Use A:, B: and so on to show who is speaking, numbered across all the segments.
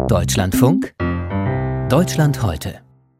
A: Deutschlandfunk Deutschland heute.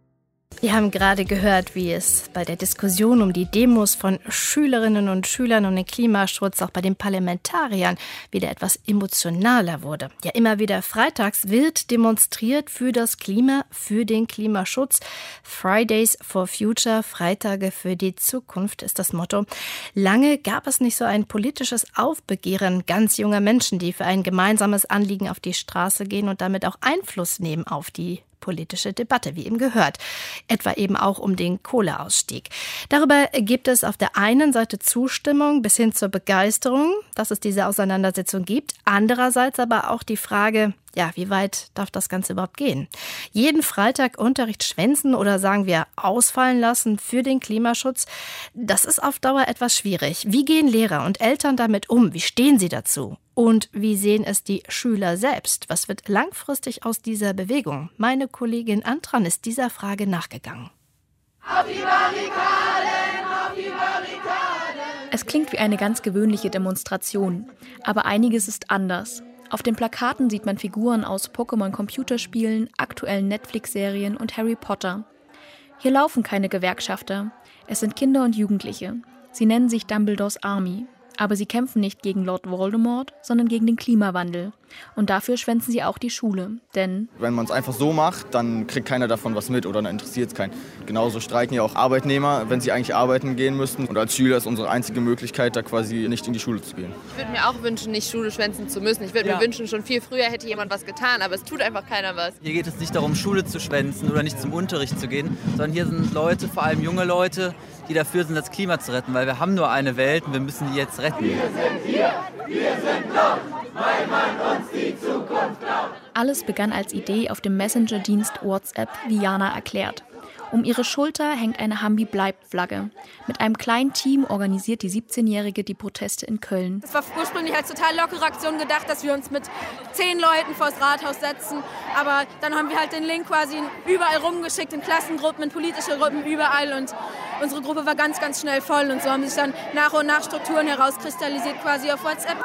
B: Wir haben gerade gehört, wie es bei der Diskussion um die Demos von Schülerinnen und Schülern um den Klimaschutz auch bei den Parlamentariern wieder etwas emotionaler wurde. Ja, immer wieder freitags wird demonstriert für das Klima, für den Klimaschutz. Fridays for Future, Freitage für die Zukunft ist das Motto. Lange gab es nicht so ein politisches Aufbegehren ganz junger Menschen, die für ein gemeinsames Anliegen auf die Straße gehen und damit auch Einfluss nehmen auf die politische Debatte, wie eben gehört. Etwa eben auch um den Kohleausstieg. Darüber gibt es auf der einen Seite Zustimmung bis hin zur Begeisterung, dass es diese Auseinandersetzung gibt. Andererseits aber auch die Frage, ja, wie weit darf das Ganze überhaupt gehen? Jeden Freitag Unterricht schwänzen oder sagen wir ausfallen lassen für den Klimaschutz, das ist auf Dauer etwas schwierig. Wie gehen Lehrer und Eltern damit um? Wie stehen sie dazu? Und wie sehen es die Schüler selbst? Was wird langfristig aus dieser Bewegung? Meine Kollegin Antran ist dieser Frage nachgegangen.
C: Auf die Barrikaden, auf die Barrikaden!
D: Es klingt wie eine ganz gewöhnliche Demonstration, aber einiges ist anders. Auf den Plakaten sieht man Figuren aus Pokémon-Computerspielen, aktuellen Netflix-Serien und Harry Potter. Hier laufen keine Gewerkschafter. Es sind Kinder und Jugendliche. Sie nennen sich Dumbledores Army. Aber sie kämpfen nicht gegen Lord Voldemort, sondern gegen den Klimawandel. Und dafür schwänzen sie auch die Schule, denn
E: wenn man es einfach so macht, dann kriegt keiner davon was mit oder dann interessiert es keinen. Genauso streiken ja auch Arbeitnehmer, wenn sie eigentlich arbeiten gehen müssten. Und als Schüler ist unsere einzige Möglichkeit, da quasi nicht in die Schule zu gehen.
F: Ich würde mir auch wünschen, nicht Schule schwänzen zu müssen. Ich würde mir wünschen, schon viel früher hätte jemand was getan, aber es tut einfach keiner was.
G: Hier geht es nicht darum, Schule zu schwänzen oder nicht zum Unterricht zu gehen, sondern hier sind Leute, vor allem junge Leute, die dafür sind, das Klima zu retten, weil wir haben nur eine Welt und wir müssen die jetzt retten.
C: Wir sind hier, wir sind laut, weil man uns die Zukunft glaubt.
D: Alles begann als Idee auf dem Messenger-Dienst WhatsApp, wie Jana erklärt. Um ihre Schulter hängt eine Hambi-Bleibt-Flagge. Mit einem kleinen Team organisiert die 17-Jährige die Proteste in Köln.
H: Es war ursprünglich als total lockere Aktion gedacht, dass wir uns mit 10 Leuten vors Rathaus setzen. Aber dann haben wir halt den Link quasi überall rumgeschickt, in Klassengruppen, in politische Gruppen, überall. Und unsere Gruppe war ganz, ganz schnell voll. Und so haben sich dann nach und nach Strukturen herauskristallisiert, quasi auf WhatsApp.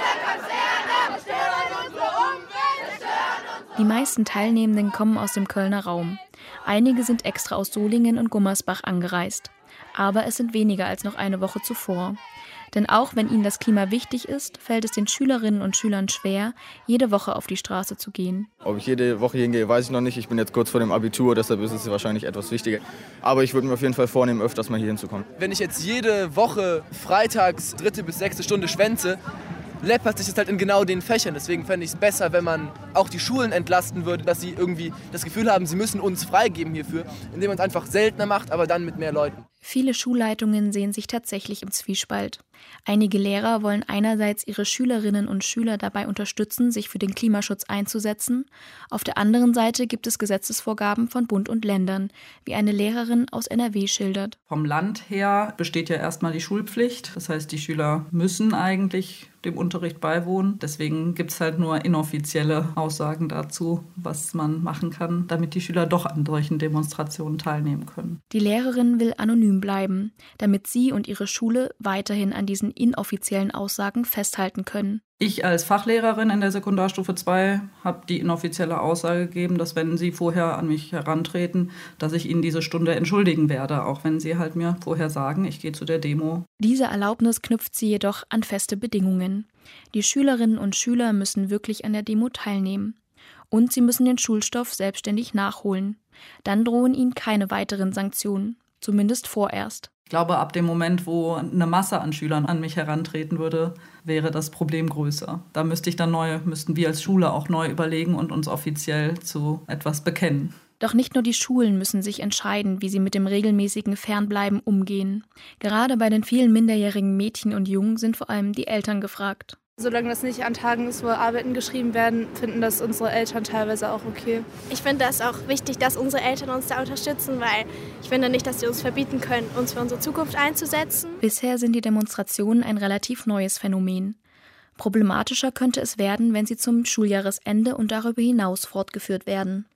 H: Die meisten Teilnehmenden kommen aus dem Kölner Raum. Einige sind extra aus Solingen und Gummersbach angereist. Aber es sind weniger als noch eine Woche zuvor. Denn auch wenn ihnen das Klima wichtig ist, fällt es den Schülerinnen und Schülern schwer, jede Woche auf die Straße zu gehen.
E: Ob ich jede Woche hingehe, weiß ich noch nicht. Ich bin jetzt kurz vor dem Abitur, deshalb ist es wahrscheinlich etwas wichtiger. Aber ich würde mir auf jeden Fall vornehmen, öfters mal hier hinzukommen.
I: Wenn ich jetzt jede Woche freitags 3. bis 6. Stunde schwänze, läppert sich das halt in genau den Fächern. Deswegen fände ich es besser, wenn man auch die Schulen entlasten würde, dass sie irgendwie das Gefühl haben, sie müssen uns freigeben hierfür, indem man es einfach seltener macht, aber dann mit mehr Leuten.
D: Viele Schulleitungen sehen sich tatsächlich im Zwiespalt. Einige Lehrer wollen einerseits ihre Schülerinnen und Schüler dabei unterstützen, sich für den Klimaschutz einzusetzen. Auf der anderen Seite gibt es Gesetzesvorgaben von Bund und Ländern, wie eine Lehrerin aus NRW schildert.
J: Vom Land her besteht ja erstmal die Schulpflicht. Das heißt, die Schüler müssen eigentlich dem Unterricht beiwohnen. Deswegen gibt es halt nur inoffizielle Aussagen dazu, was man machen kann, damit die Schüler doch an solchen Demonstrationen teilnehmen können.
D: Die Lehrerin will anonym bleiben, damit sie und ihre Schule weiterhin an diesen inoffiziellen Aussagen festhalten können.
J: Ich als Fachlehrerin in der Sekundarstufe 2 habe die inoffizielle Aussage gegeben, dass wenn Sie vorher an mich herantreten, dass ich Ihnen diese Stunde entschuldigen werde, auch wenn Sie halt mir vorher sagen, ich gehe zu der Demo.
D: Diese Erlaubnis knüpft sie jedoch an feste Bedingungen. Die Schülerinnen und Schüler müssen wirklich an der Demo teilnehmen. Und sie müssen den Schulstoff selbstständig nachholen. Dann drohen ihnen keine weiteren Sanktionen, zumindest vorerst.
J: Ich glaube, ab dem Moment, wo eine Masse an Schülern an mich herantreten würde, wäre das Problem größer. Da müssten wir als Schule auch neu überlegen und uns offiziell zu etwas bekennen.
D: Doch nicht nur die Schulen müssen sich entscheiden, wie sie mit dem regelmäßigen Fernbleiben umgehen. Gerade bei den vielen minderjährigen Mädchen und Jungen sind vor allem die Eltern gefragt.
H: Solange das nicht an Tagen ist, wo Arbeiten geschrieben werden, finden das unsere Eltern teilweise auch okay.
K: Ich finde das auch wichtig, dass unsere Eltern uns da unterstützen, weil ich finde nicht, dass sie uns verbieten können, uns für unsere Zukunft einzusetzen.
D: Bisher sind die Demonstrationen ein relativ neues Phänomen. Problematischer könnte es werden, wenn sie zum Schuljahresende und darüber hinaus fortgeführt werden.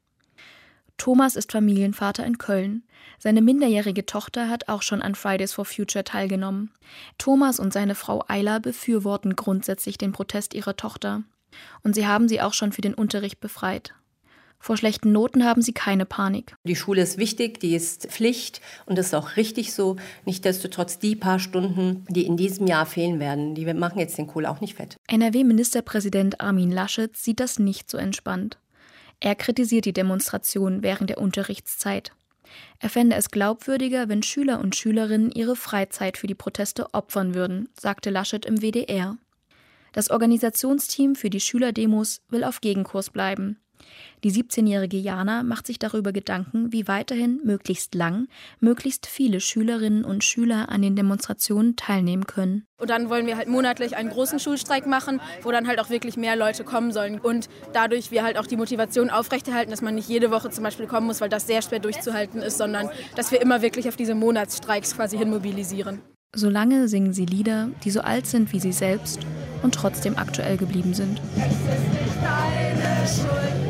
D: Thomas ist Familienvater in Köln. Seine minderjährige Tochter hat auch schon an Fridays for Future teilgenommen. Thomas und seine Frau Ayla befürworten grundsätzlich den Protest ihrer Tochter. Und sie haben sie auch schon für den Unterricht befreit. Vor schlechten Noten haben sie keine Panik.
L: Die Schule ist wichtig, die ist Pflicht und das ist auch richtig so. Nichtsdestotrotz die paar Stunden, die in diesem Jahr fehlen werden, die machen jetzt den Kohl auch nicht fett.
D: NRW-Ministerpräsident Armin Laschet sieht das nicht so entspannt. Er kritisiert die Demonstration während der Unterrichtszeit. Er fände es glaubwürdiger, wenn Schüler und Schülerinnen ihre Freizeit für die Proteste opfern würden, sagte Laschet im WDR. Das Organisationsteam für die Schülerdemos will auf Gegenkurs bleiben. Die 17-jährige Jana macht sich darüber Gedanken, wie weiterhin möglichst lang, möglichst viele Schülerinnen und Schüler an den Demonstrationen teilnehmen können.
H: Und dann wollen wir halt monatlich einen großen Schulstreik machen, wo dann halt auch wirklich mehr Leute kommen sollen. Und dadurch wir halt auch die Motivation aufrechterhalten, dass man nicht jede Woche zum Beispiel kommen muss, weil das sehr schwer durchzuhalten ist, sondern dass wir immer wirklich auf diese Monatsstreiks quasi hin mobilisieren.
D: Solange singen sie Lieder, die so alt sind wie sie selbst und trotzdem aktuell geblieben sind.
C: Es ist nicht deine Schuld.